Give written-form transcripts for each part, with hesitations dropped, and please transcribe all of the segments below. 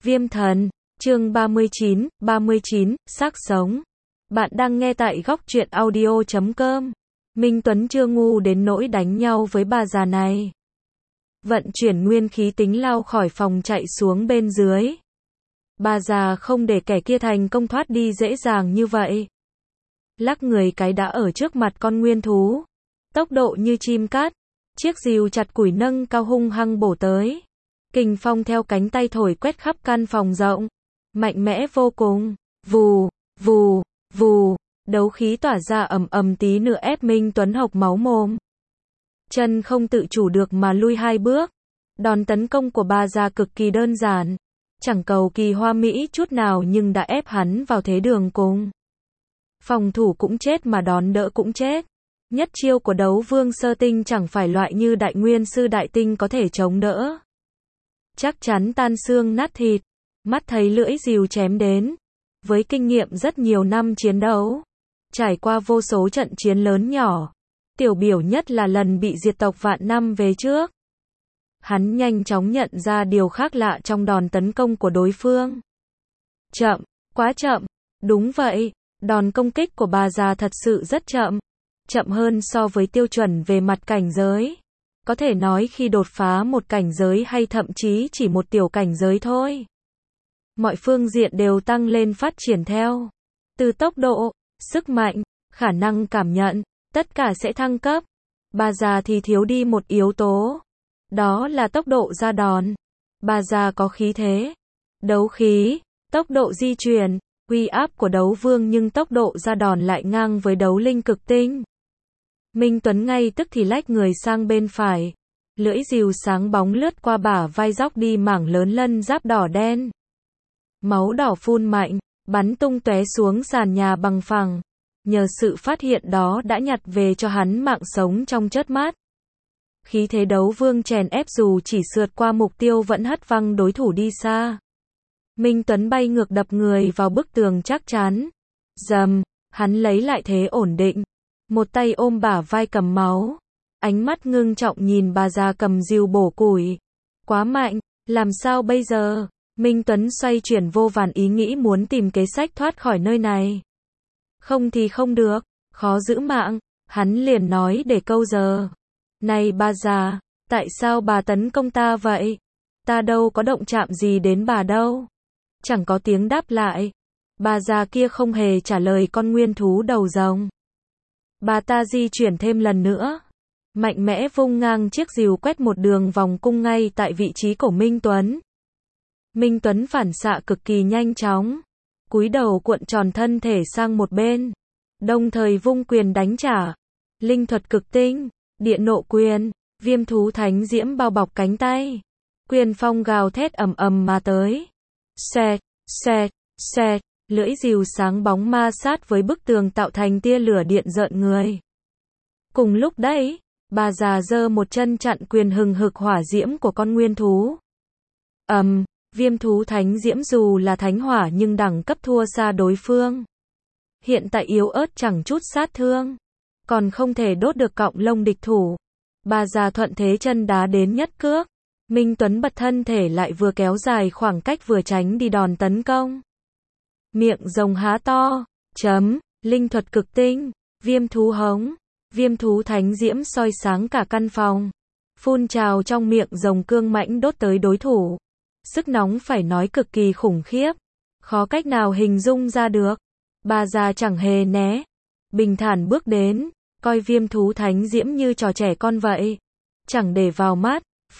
Viêm thần, chương 39, xác sống. Bạn đang nghe tại góc truyện audio.com. Minh Tuấn chưa ngu đến nỗi đánh nhau với bà già này. Vận chuyển nguyên khí tính lao khỏi phòng chạy xuống bên dưới. Bà già không để kẻ kia thành công thoát đi dễ dàng như vậy. Lắc người cái đã ở trước mặt con nguyên thú. Tốc độ như chim cát. Chiếc rìu chặt củi nâng cao hung hăng bổ tới. Kình phong theo cánh tay thổi quét khắp căn phòng rộng. Mạnh mẽ vô cùng. Vù, vù, vù. Đấu khí tỏa ra ầm ầm tí nữa ép Minh Tuấn hộc máu mồm. Chân không tự chủ được mà lui 2 bước. Đòn tấn công của bà già cực kỳ đơn giản. Chẳng cầu kỳ hoa mỹ chút nào nhưng đã ép hắn vào thế đường cùng. Phòng thủ cũng chết mà đón đỡ cũng chết. Nhất chiêu của đấu vương sơ tinh chẳng phải loại như đại nguyên sư đại tinh có thể chống đỡ. Chắc chắn tan xương nát thịt. Mắt thấy lưỡi rìu chém đến. Với kinh nghiệm rất nhiều năm chiến đấu. Trải qua vô số trận chiến lớn nhỏ. Tiểu biểu nhất là lần bị diệt tộc vạn năm về trước. Hắn nhanh chóng nhận ra điều khác lạ trong đòn tấn công của đối phương. Chậm, quá chậm. Đúng vậy, đòn công kích của bà già thật sự rất chậm. Chậm hơn so với tiêu chuẩn về mặt cảnh giới. Có thể nói khi đột phá một cảnh giới hay thậm chí chỉ một tiểu cảnh giới thôi. Mọi phương diện đều tăng lên phát triển theo. Từ tốc độ, sức mạnh, khả năng cảm nhận, tất cả sẽ thăng cấp. Bà già thì thiếu đi một yếu tố. Đó là tốc độ ra đòn. Bà già có khí thế, đấu khí, tốc độ di chuyển, uy áp của đấu vương nhưng tốc độ ra đòn lại ngang với đấu linh cực tinh. Minh Tuấn ngay tức thì lách người sang bên phải. Lưỡi rìu sáng bóng lướt qua bả vai dóc đi mảng lớn lân giáp đỏ đen. Máu đỏ phun mạnh, bắn tung tóe xuống sàn nhà bằng phẳng. Nhờ sự phát hiện đó đã nhặt về cho hắn mạng sống trong chớp mắt. Khí thế đấu vương chèn ép dù chỉ sượt qua mục tiêu vẫn hất văng đối thủ đi xa. Minh Tuấn bay ngược đập người vào bức tường chắc chắn. Dầm, hắn lấy lại thế ổn định. Một tay ôm bả vai cầm máu. Ánh mắt ngưng trọng nhìn bà già cầm rìu bổ củi. Quá mạnh, làm sao bây giờ? Minh Tuấn xoay chuyển vô vàn ý nghĩ muốn tìm kế sách thoát khỏi nơi này. Không thì không được, khó giữ mạng. Hắn liền nói để câu giờ. Này bà già, tại sao bà tấn công ta vậy? Ta đâu có động chạm gì đến bà đâu. Chẳng có tiếng đáp lại. Bà già kia không hề trả lời con nguyên thú đầu rồng. Bà ta di chuyển thêm lần nữa. Mạnh mẽ vung ngang chiếc rìu quét một đường vòng cung ngay tại vị trí của Minh Tuấn. Minh Tuấn phản xạ cực kỳ nhanh chóng. Cúi đầu cuộn tròn thân thể sang một bên. Đồng thời vung quyền đánh trả. Linh thuật cực tinh, địa nộ quyền, viêm thú thánh diễm bao bọc cánh tay. Quyền phong gào thét ầm ầm mà tới. Xẹt, xẹt, xẹt, lưỡi rìu sáng bóng ma sát với bức tường tạo thành tia lửa điện rợn người. Cùng lúc đấy, bà già giơ một chân chặn quyền hừng hực hỏa diễm của con nguyên thú. Viêm thú thánh diễm dù là thánh hỏa nhưng đẳng cấp thua xa đối phương. Hiện tại yếu ớt chẳng chút sát thương. Còn không thể đốt được cọng lông địch thủ. Bà già thuận thế chân đá đến nhất cước. Minh Tuấn bật thân thể lại vừa kéo dài khoảng cách vừa tránh đi đòn tấn công. Miệng rồng há to. Linh thuật cực tinh. Viêm thú hống. Viêm thú thánh diễm soi sáng cả căn phòng. Phun trào trong miệng rồng cương mãnh đốt tới đối thủ. Sức nóng phải nói cực kỳ khủng khiếp. Khó cách nào hình dung ra được. Bà già chẳng hề né. Bình thản bước đến. Coi viêm thú thánh diễm như trò trẻ con vậy. Chẳng để vào mắt.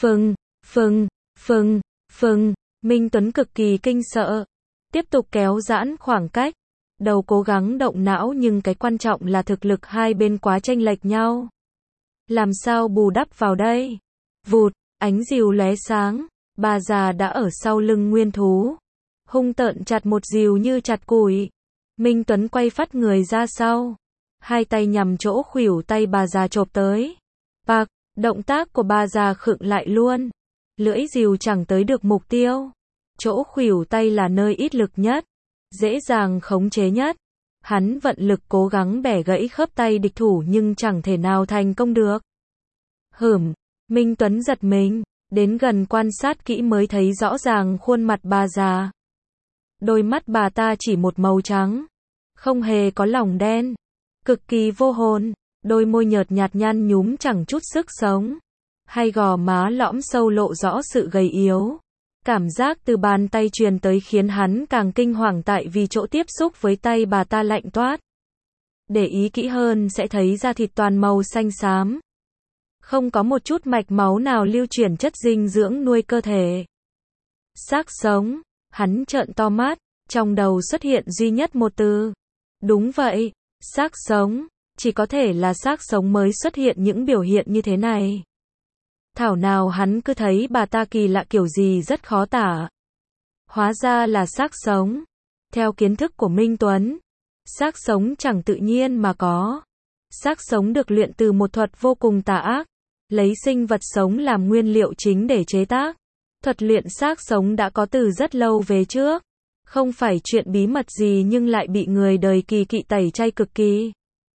Phừng. Minh Tuấn cực kỳ kinh sợ. Tiếp tục kéo giãn khoảng cách. Đầu cố gắng động não nhưng cái quan trọng là thực lực hai bên quá chênh lệch nhau. Làm sao bù đắp vào đây? Vụt, ánh rìu lóe sáng. Bà già đã ở sau lưng nguyên thú. Hung tợn chặt một rìu như chặt củi. Minh Tuấn quay phắt người ra sau. Hai tay nhằm chỗ khuỷu tay bà già chộp tới. Bạc, động tác của bà già khựng lại luôn. Lưỡi rìu chẳng tới được mục tiêu. Chỗ khuỷu tay là nơi ít lực nhất. Dễ dàng khống chế nhất. Hắn vận lực cố gắng bẻ gãy khớp tay địch thủ nhưng chẳng thể nào thành công được. Minh Tuấn giật mình. Đến gần quan sát kỹ mới thấy rõ ràng khuôn mặt bà già. Đôi mắt bà ta chỉ một màu trắng, không hề có lỏng đen, cực kỳ vô hồn, đôi môi nhợt nhạt nhăn nhúm chẳng chút sức sống, hai gò má lõm sâu lộ rõ sự gầy yếu. Cảm giác từ bàn tay truyền tới khiến hắn càng kinh hoàng tại vì chỗ tiếp xúc với tay bà ta lạnh toát. Để ý kỹ hơn sẽ thấy da thịt toàn màu xanh xám. Không có một chút mạch máu nào lưu chuyển chất dinh dưỡng nuôi cơ thể. Xác sống, hắn trợn to mắt, trong đầu xuất hiện duy nhất một từ. Đúng vậy, xác sống, chỉ có thể là xác sống mới xuất hiện những biểu hiện như thế này. Thảo nào hắn cứ thấy bà ta kỳ lạ kiểu gì rất khó tả. Hóa ra là xác sống. Theo kiến thức của Minh Tuấn, xác sống chẳng tự nhiên mà có. Xác sống được luyện từ một thuật vô cùng tà ác, lấy sinh vật sống làm nguyên liệu chính để chế tác. Thuật luyện xác sống đã có từ rất lâu về trước. Không phải chuyện bí mật gì nhưng lại bị người đời kỳ kỵ tẩy chay cực kỳ.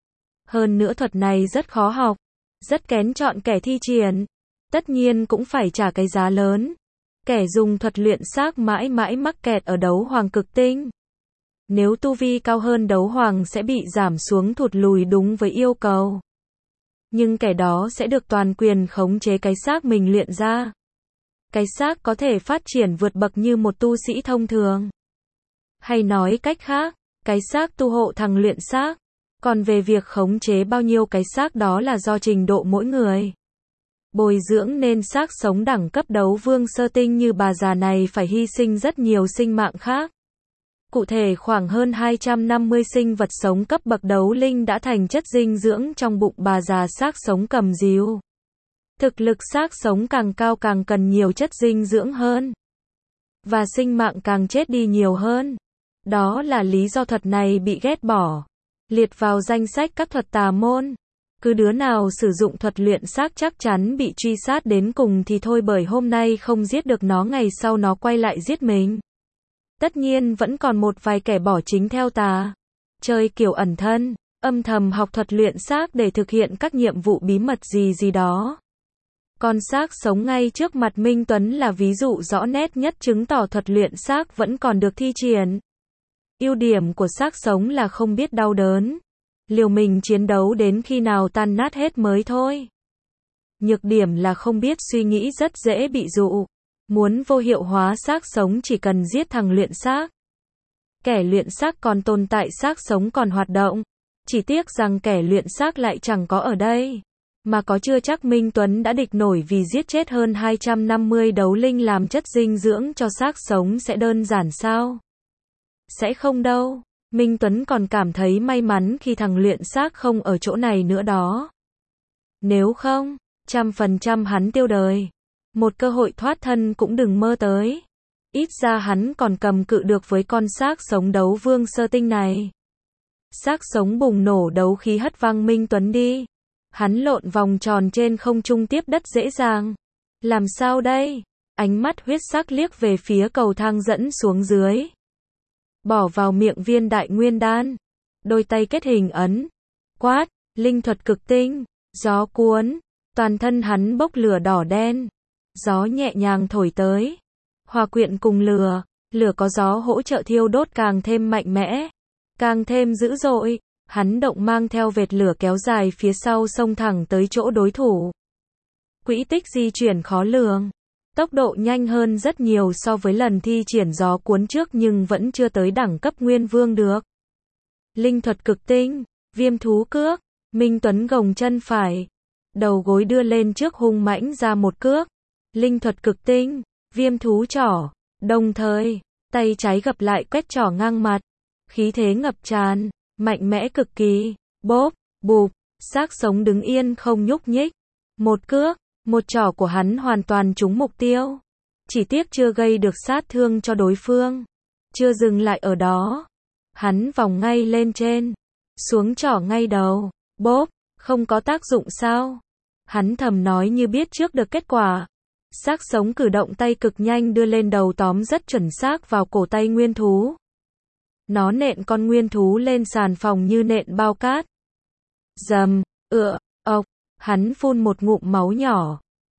Hơn nữa thuật này rất khó học, rất kén chọn kẻ thi triển. Tất nhiên cũng phải trả cái giá lớn. Kẻ dùng thuật luyện xác mãi mãi mắc kẹt ở đấu hoàng cực tinh. Nếu tu vi cao hơn đấu hoàng sẽ bị giảm xuống thụt lùi đúng với yêu cầu. Nhưng kẻ đó sẽ được toàn quyền khống chế cái xác mình luyện ra. Cái xác có thể phát triển vượt bậc như một tu sĩ thông thường. Hay nói cách khác, cái xác tu hộ thằng luyện xác. Còn về việc khống chế bao nhiêu cái xác đó là do trình độ mỗi người. Bồi dưỡng nên xác sống đẳng cấp đấu vương sơ tinh như bà già này phải hy sinh rất nhiều sinh mạng khác. Cụ thể khoảng hơn 250 sinh vật sống cấp bậc đấu linh đã thành chất dinh dưỡng trong bụng bà già xác sống cầm díu. Thực lực xác sống càng cao càng cần nhiều chất dinh dưỡng hơn. Và sinh mạng càng chết đi nhiều hơn. Đó là lý do thuật này bị ghét bỏ. Liệt vào danh sách các thuật tà môn. Cứ đứa nào sử dụng thuật luyện xác chắc chắn bị truy sát đến cùng thì thôi, bởi hôm nay không giết được nó ngày sau nó quay lại giết mình. Tất nhiên vẫn còn một vài kẻ bỏ chính theo tà. Chơi kiểu ẩn thân, âm thầm học thuật luyện xác để thực hiện các nhiệm vụ bí mật gì đó. Con xác sống ngay trước mặt Minh Tuấn là ví dụ rõ nét nhất chứng tỏ thuật luyện xác vẫn còn được thi triển. Ưu điểm của xác sống là không biết đau đớn. Liều mình chiến đấu đến khi nào tan nát hết mới thôi. Nhược điểm là không biết suy nghĩ, rất dễ bị dụ. Muốn vô hiệu hóa xác sống chỉ cần giết thằng luyện xác. Kẻ luyện xác còn tồn tại, xác sống còn hoạt động. Chỉ tiếc rằng kẻ luyện xác lại chẳng có ở đây. Mà có chưa chắc Minh Tuấn đã địch nổi, vì giết chết hơn 250 đấu linh làm chất dinh dưỡng cho xác sống sẽ đơn giản sao? Sẽ không đâu. Minh Tuấn còn cảm thấy may mắn khi thằng luyện xác không ở chỗ này nữa đó. Nếu không, 100% hắn tiêu đời. Một cơ hội thoát thân cũng đừng mơ tới. Ít ra hắn còn cầm cự được với con xác sống đấu vương sơ tinh này. Xác sống bùng nổ đấu khí hất văng Minh Tuấn đi. Hắn lộn vòng tròn trên không trung tiếp đất dễ dàng. Làm sao đây? Ánh mắt huyết sắc liếc về phía cầu thang dẫn xuống dưới. Bỏ vào miệng viên đại nguyên đan. Đôi tay kết hình ấn. Quát, linh thuật cực tinh. Gió cuốn. Toàn thân hắn bốc lửa đỏ đen. Gió nhẹ nhàng thổi tới. Hòa quyện cùng lửa. Lửa có gió hỗ trợ thiêu đốt càng thêm mạnh mẽ. Càng thêm dữ dội. Hắn động mang theo vệt lửa kéo dài phía sau, xông thẳng tới chỗ đối thủ. Quỹ tích di chuyển khó lường. Tốc độ nhanh hơn rất nhiều so với lần thi triển gió cuốn trước, nhưng vẫn chưa tới đẳng cấp nguyên vương được. Linh thuật cực tinh, viêm thú cước. Minh Tuấn gồng chân phải. Đầu gối đưa lên trước hung mãnh ra một cước. Linh thuật cực tinh, viêm thú trỏ. Đồng thời, tay trái gập lại quét trỏ ngang mặt. Khí thế ngập tràn, mạnh mẽ cực kỳ. Bốp, bụp, xác sống đứng yên không nhúc nhích. Một cước, một trỏ của hắn hoàn toàn trúng mục tiêu. Chỉ tiếc chưa gây được sát thương cho đối phương. Chưa dừng lại ở đó. Hắn vòng ngay lên trên. Xuống trỏ ngay đầu. Bốp, không có tác dụng sao? Hắn thầm nói như biết trước được kết quả. Xác sống cử động tay cực nhanh đưa lên đầu, tóm rất chuẩn xác vào cổ tay nguyên thú. Nó nện con nguyên thú lên sàn phòng như nện bao cát. Dầm, ọc, hắn phun một ngụm máu nhỏ.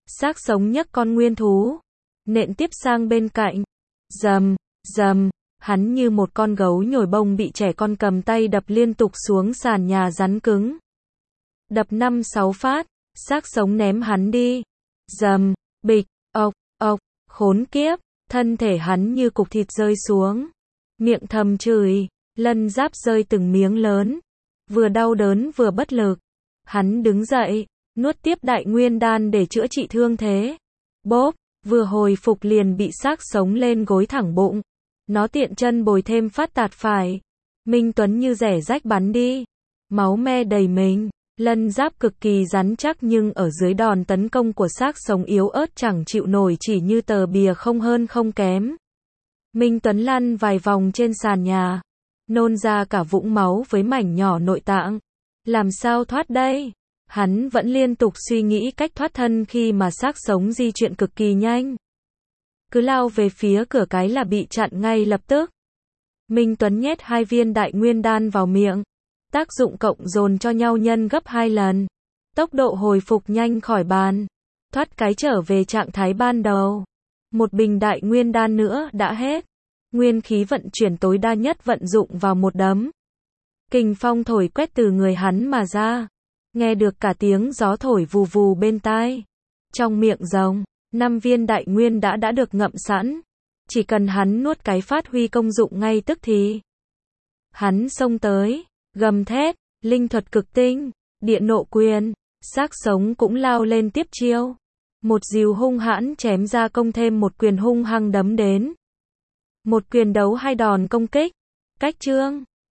Xác sống nhấc con nguyên thú, nện tiếp sang bên cạnh. Rầm, rầm, hắn như một con gấu nhồi bông bị trẻ con cầm tay đập liên tục xuống sàn nhà rắn cứng. Đập 5-6 phát, xác sống ném hắn đi. Rầm, bịch, ộc, ộc, khốn kiếp, thân thể hắn như cục thịt rơi xuống. Miệng thầm chửi, lân giáp rơi từng miếng lớn. Vừa đau đớn vừa bất lực. Hắn đứng dậy, nuốt tiếp đại nguyên đan để chữa trị thương thế. Bốp, vừa hồi phục liền bị xác sống lên gối thẳng bụng. Nó tiện chân bồi thêm phát tạt phải. Minh Tuấn như rẻ rách bắn đi. Máu me đầy mình. Lân giáp cực kỳ rắn chắc nhưng ở dưới đòn tấn công của xác sống yếu ớt chẳng chịu nổi, chỉ như tờ bìa không hơn không kém. Minh Tuấn lăn vài vòng trên sàn nhà, nôn ra cả vũng máu với mảnh nhỏ nội tạng. Làm sao thoát đây? Hắn vẫn liên tục suy nghĩ cách thoát thân khi mà xác sống di chuyển cực kỳ nhanh. Cứ lao về phía cửa cái là bị chặn ngay lập tức. Minh Tuấn nhét 2 viên đại nguyên đan vào miệng. Tác dụng cộng dồn cho nhau nhân gấp 2 lần. Tốc độ hồi phục nhanh khỏi bàn. Thoát cái trở về trạng thái ban đầu. Một bình đại nguyên đan nữa đã hết. Nguyên khí vận chuyển tối đa nhất vận dụng vào một đấm. Kình phong thổi quét từ người hắn mà ra. Nghe được cả tiếng gió thổi vù vù bên tai. Trong miệng rồng, 5 viên đại nguyên đã được ngậm sẵn. Chỉ cần hắn nuốt cái phát huy công dụng ngay tức thì. Hắn xông tới, gầm thét, linh thuật cực tinh, địa nộ quyền, xác sống cũng lao lên tiếp chiêu. Một dìu hung hãn chém ra công thêm một quyền hung hăng đấm đến. Một quyền đấu 2 đòn công kích. Cách chương